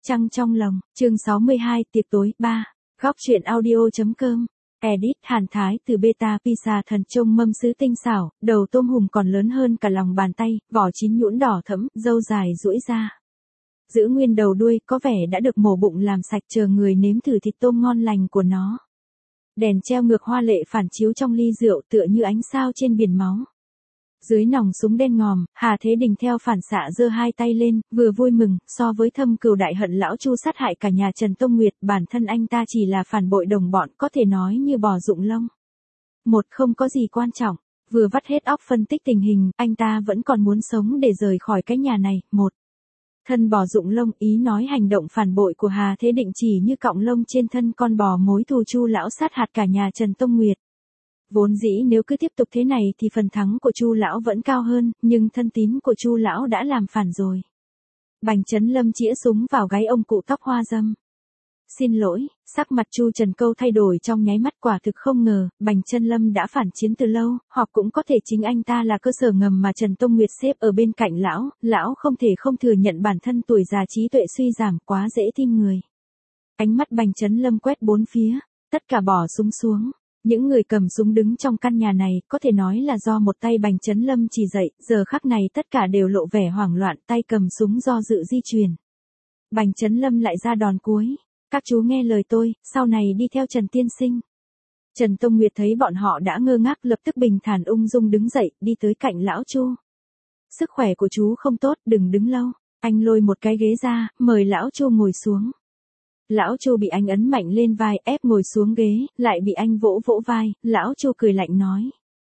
Trăng trong lòng, chương 62, tiệc tối 3. Góc truyện audio.com. Edit Hàn Thái từ beta pizza thần trông mâm sứ tinh xảo, đầu tôm hùm còn lớn hơn cả lòng bàn tay, vỏ chín nhũn đỏ thẫm, râu dài duỗi ra. Giữ nguyên đầu đuôi, có vẻ đã được mổ bụng làm sạch, chờ người nếm thử thịt tôm ngon lành của nó. Đèn treo ngược hoa lệ phản chiếu trong ly rượu tựa như ánh sao trên biển máu. Dưới nòng súng đen ngòm, Hà Thế Đình theo phản xạ giơ hai tay lên, vừa vui mừng, so với thâm cừu đại hận lão Chu sát hại cả nhà Trần Tông Nguyệt, bản thân anh ta chỉ là phản bội đồng bọn, có thể nói như bò rụng lông. Một, không có gì quan trọng, vừa vắt hết óc phân tích tình hình, anh ta vẫn còn muốn sống để rời khỏi cái nhà này. Một, thân bò rụng lông, ý nói hành động phản bội của Hà Thế Định chỉ như cọng lông trên thân con bò mối thù Chu lão sát hại cả nhà Trần Tông Nguyệt. Vốn dĩ nếu cứ tiếp tục thế này thì phần thắng của Chu lão vẫn cao hơn, nhưng thân tín của Chu lão đã làm phản rồi. Bành Chấn Lâm chĩa súng vào gáy ông cụ tóc hoa râm. Xin lỗi, sắc mặt Chu Trần Câu thay đổi trong nháy mắt, quả thực không ngờ, Bành Chấn Lâm đã phản chiến từ lâu, hoặc cũng có thể chính anh ta là cơ sở ngầm mà Trần Tông Nguyệt xếp ở bên cạnh lão không thể không thừa nhận bản thân tuổi già trí tuệ suy giảm, quá dễ tin người. Ánh mắt Bành Chấn Lâm quét bốn phía, tất cả bỏ súng xuống. Những người cầm súng đứng trong căn nhà này, có thể nói là do một tay Bành Chấn Lâm chỉ dạy, giờ khắc này tất cả đều lộ vẻ hoảng loạn, tay cầm súng do dự di chuyển. Bành Chấn Lâm lại ra đòn cuối. Các chú nghe lời tôi, sau này đi theo Trần tiên sinh. Trần Tông Nguyệt thấy bọn họ đã ngơ ngác, lập tức bình thản ung dung đứng dậy, đi tới cạnh lão Chu. Sức khỏe của chú không tốt, đừng đứng lâu. Anh lôi một cái ghế ra, mời lão Chu ngồi xuống. Lão Chu bị anh ấn mạnh lên vai, ép ngồi xuống ghế, lại bị anh vỗ vỗ vai, lão Chu cười lạnh nói.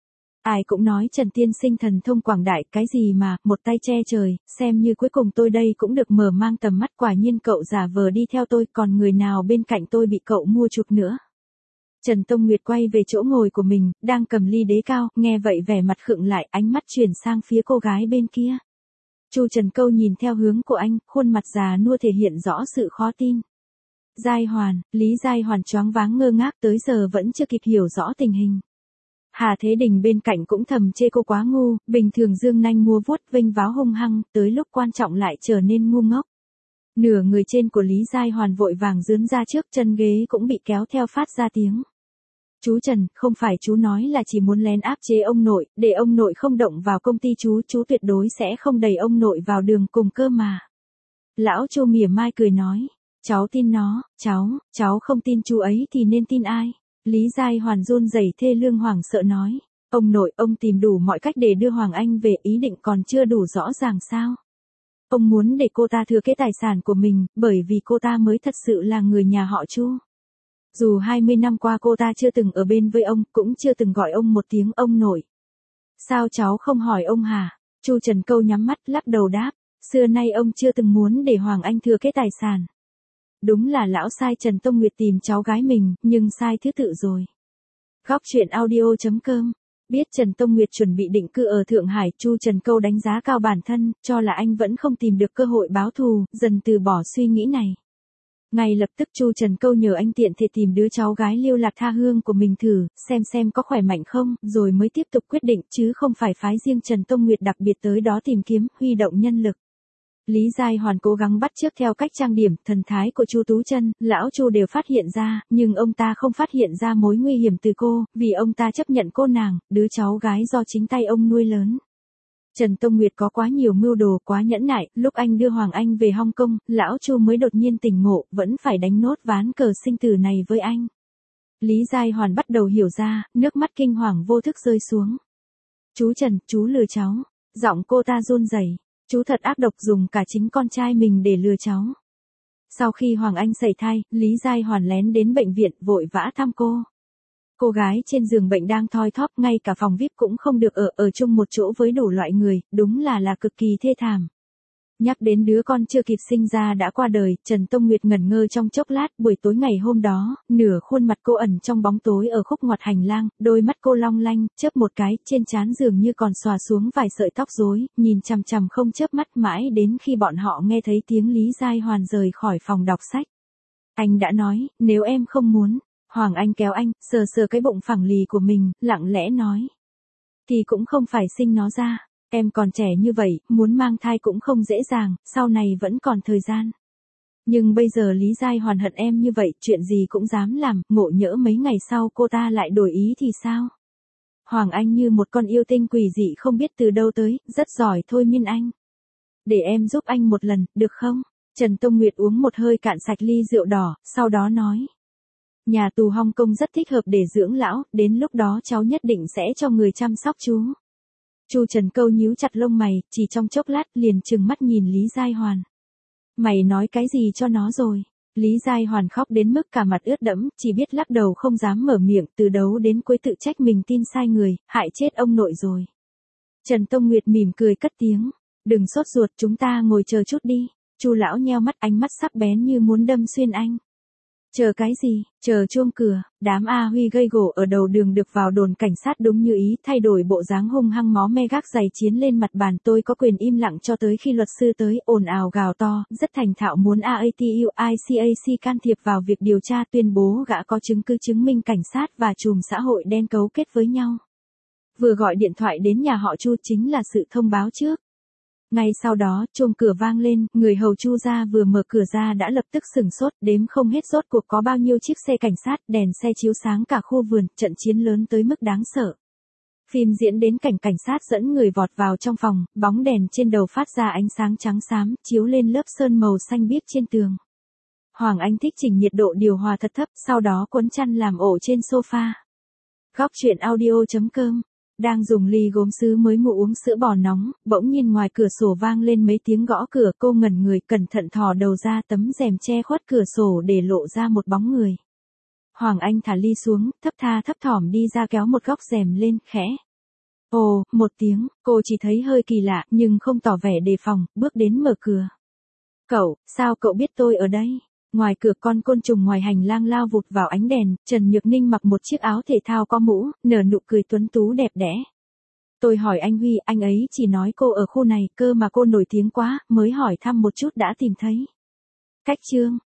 Ai cũng nói Trần tiên sinh thần thông quảng đại, cái gì mà, một tay che trời, xem như cuối cùng tôi đây cũng được mở mang tầm mắt, quả nhiên cậu giả vờ đi theo tôi, còn người nào bên cạnh tôi bị cậu mua chuộc nữa. Trần Tông Nguyệt quay về chỗ ngồi của mình, đang cầm ly đế cao, nghe vậy vẻ mặt khựng lại, ánh mắt chuyển sang phía cô gái bên kia. Chu Trần Câu nhìn theo hướng của anh, khuôn mặt già nua thể hiện rõ sự khó tin. Giai Hoàn, Lý Giai Hoàn choáng váng ngơ ngác, tới giờ vẫn chưa kịp hiểu rõ tình hình. Hà Thế Đình bên cạnh cũng thầm chê cô quá ngu, bình thường dương nanh múa vuốt vênh váo hung hăng, tới lúc quan trọng lại trở nên ngu ngốc. Nửa người trên của Lý Giai Hoàn vội vàng dướn ra trước, chân ghế cũng bị kéo theo phát ra tiếng. Chú Trần, không phải chú nói là chỉ muốn lén áp chế ông nội, để ông nội không động vào công ty chú tuyệt đối sẽ không đẩy ông nội vào đường cùng cơ mà. Lão Chu mỉa mai cười nói. Cháu tin nó, cháu không tin chú ấy thì nên tin ai? Lý Giai Hoàn run rẩy thê lương hoảng sợ nói. Ông nội, ông tìm đủ mọi cách để đưa Hoàng Anh về, ý định còn chưa đủ rõ ràng sao? Ông muốn để cô ta thừa kế tài sản của mình, bởi vì cô ta mới thật sự là người nhà họ Chu. Dù 20 năm qua cô ta chưa từng ở bên với ông, cũng chưa từng gọi ông một tiếng ông nội. Sao cháu không hỏi ông hả? Chu Trần Câu nhắm mắt lắc đầu đáp. Xưa nay ông chưa từng muốn để Hoàng Anh thừa kế tài sản. Đúng là lão sai Trần Tông Nguyệt tìm cháu gái mình, nhưng sai thứ tự rồi. Góc truyện audio.com. Biết Trần Tông Nguyệt chuẩn bị định cư ở Thượng Hải, Chu Trần Câu đánh giá cao bản thân, cho là anh vẫn không tìm được cơ hội báo thù, dần từ bỏ suy nghĩ này. Ngay lập tức Chu Trần Câu nhờ anh tiện thể tìm đứa cháu gái lưu lạc tha hương của mình thử, xem có khỏe mạnh không, rồi mới tiếp tục quyết định, chứ không phải phái riêng Trần Tông Nguyệt đặc biệt tới đó tìm kiếm, huy động nhân lực. Lý Giai Hoàn cố gắng bắt chước theo cách trang điểm, thần thái của Chu Tú Chân, lão Chu đều phát hiện ra, nhưng ông ta không phát hiện ra mối nguy hiểm từ cô, vì ông ta chấp nhận cô nàng, đứa cháu gái do chính tay ông nuôi lớn. Trần Tông Nguyệt có quá nhiều mưu đồ, quá nhẫn nại, lúc anh đưa Hoàng Anh về Hong Kong, lão Chu mới đột nhiên tỉnh ngộ, vẫn phải đánh nốt ván cờ sinh tử này với anh. Lý Giai Hoàn bắt đầu hiểu ra, nước mắt kinh hoàng vô thức rơi xuống. Chú Trần, chú lừa cháu. Giọng cô ta run rẩy. Chú thật ác độc, dùng cả chính con trai mình để lừa cháu. Sau khi Hoàng Anh sảy thai, Lý Giai Hoàn lén đến bệnh viện, vội vã thăm cô. Cô gái trên giường bệnh đang thoi thóp, ngay cả phòng VIP cũng không được ở chung một chỗ với đủ loại người, đúng là cực kỳ thê thảm. Nhắc đến đứa con chưa kịp sinh ra đã qua đời, Trần Tông Nguyệt ngẩn ngơ trong chốc lát, buổi tối ngày hôm đó, nửa khuôn mặt cô ẩn trong bóng tối ở khúc ngoặt hành lang, đôi mắt cô long lanh, chớp một cái, trên trán dường như còn xòa xuống vài sợi tóc rối, nhìn chằm chằm không chớp mắt mãi đến khi bọn họ nghe thấy tiếng Lý Giai Hoàn rời khỏi phòng đọc sách. Anh đã nói, nếu em không muốn. Hoàng Anh kéo anh, sờ cái bụng phẳng lì của mình, lặng lẽ nói. Thì cũng không phải sinh nó ra. Em còn trẻ như vậy, muốn mang thai cũng không dễ dàng, sau này vẫn còn thời gian. Nhưng bây giờ Lý Giai Hoàn hận em như vậy, chuyện gì cũng dám làm, ngộ nhỡ mấy ngày sau cô ta lại đổi ý thì sao? Hoàng Anh như một con yêu tinh quỷ dị không biết từ đâu tới, rất giỏi thôi miên anh. Để em giúp anh một lần, được không? Trần Tông Nguyệt uống một hơi cạn sạch ly rượu đỏ, sau đó nói. Nhà tù Hong Kong rất thích hợp để dưỡng lão, đến lúc đó cháu nhất định sẽ cho người chăm sóc chú. Chu Trần Câu nhíu chặt lông mày, chỉ trong chốc lát liền trừng mắt nhìn Lý Giai Hoàn. Mày nói cái gì cho nó rồi? Lý Giai Hoàn khóc đến mức cả mặt ướt đẫm, chỉ biết lắc đầu không dám mở miệng, từ đầu đến cuối tự trách mình tin sai người, hại chết ông nội rồi. Trần Tông Nguyệt mỉm cười cất tiếng, đừng sốt ruột, chúng ta ngồi chờ chút đi. Chu lão nheo mắt, ánh mắt sắc bén như muốn đâm xuyên anh. Chờ cái gì? Chờ chuông cửa. Đám A Huy gây gổ ở đầu đường được vào đồn cảnh sát đúng như ý, thay đổi bộ dáng hung hăng mó me gác giày chiến lên mặt bàn. Tôi có quyền im lặng cho tới khi luật sư tới, ồn ào gào to, rất thành thạo muốn AATUICAC can thiệp vào việc điều tra, tuyên bố gã có chứng cứ chứng minh cảnh sát và chùm xã hội đen cấu kết với nhau. Vừa gọi điện thoại đến nhà họ Chu chính là sự thông báo trước. Ngay sau đó, chuông cửa vang lên, người hầu Chu gia vừa mở cửa ra đã lập tức sửng sốt, đếm không hết rốt cuộc có bao nhiêu chiếc xe cảnh sát, đèn xe chiếu sáng cả khu vườn, trận chiến lớn tới mức đáng sợ. Phim diễn đến cảnh cảnh sát dẫn người vọt vào trong phòng, bóng đèn trên đầu phát ra ánh sáng trắng xám, chiếu lên lớp sơn màu xanh biếc trên tường. Hoàng Anh thích chỉnh nhiệt độ điều hòa thật thấp, sau đó quấn chăn làm ổ trên sofa. Góc truyện audio.com. Đang dùng ly gốm sứ mới mua uống sữa bò nóng, bỗng nhiên ngoài cửa sổ vang lên mấy tiếng gõ cửa, cô ngẩn người, cẩn thận thò đầu ra, tấm rèm che khuất cửa sổ để lộ ra một bóng người. Hoàng Anh thả ly xuống, thấp tha thấp thỏm đi ra kéo một góc rèm lên, khẽ. Ồ, một tiếng, cô chỉ thấy hơi kỳ lạ, nhưng không tỏ vẻ đề phòng, bước đến mở cửa. Cậu, sao cậu biết tôi ở đây? Ngoài cửa con côn trùng ngoài hành lang lao vụt vào ánh đèn, Trần Nhược Ninh mặc một chiếc áo thể thao có mũ, nở nụ cười tuấn tú đẹp đẽ. Tôi hỏi anh Huy, anh ấy chỉ nói cô ở khu này, cơ mà cô nổi tiếng quá, mới hỏi thăm một chút đã tìm thấy. Cách chương.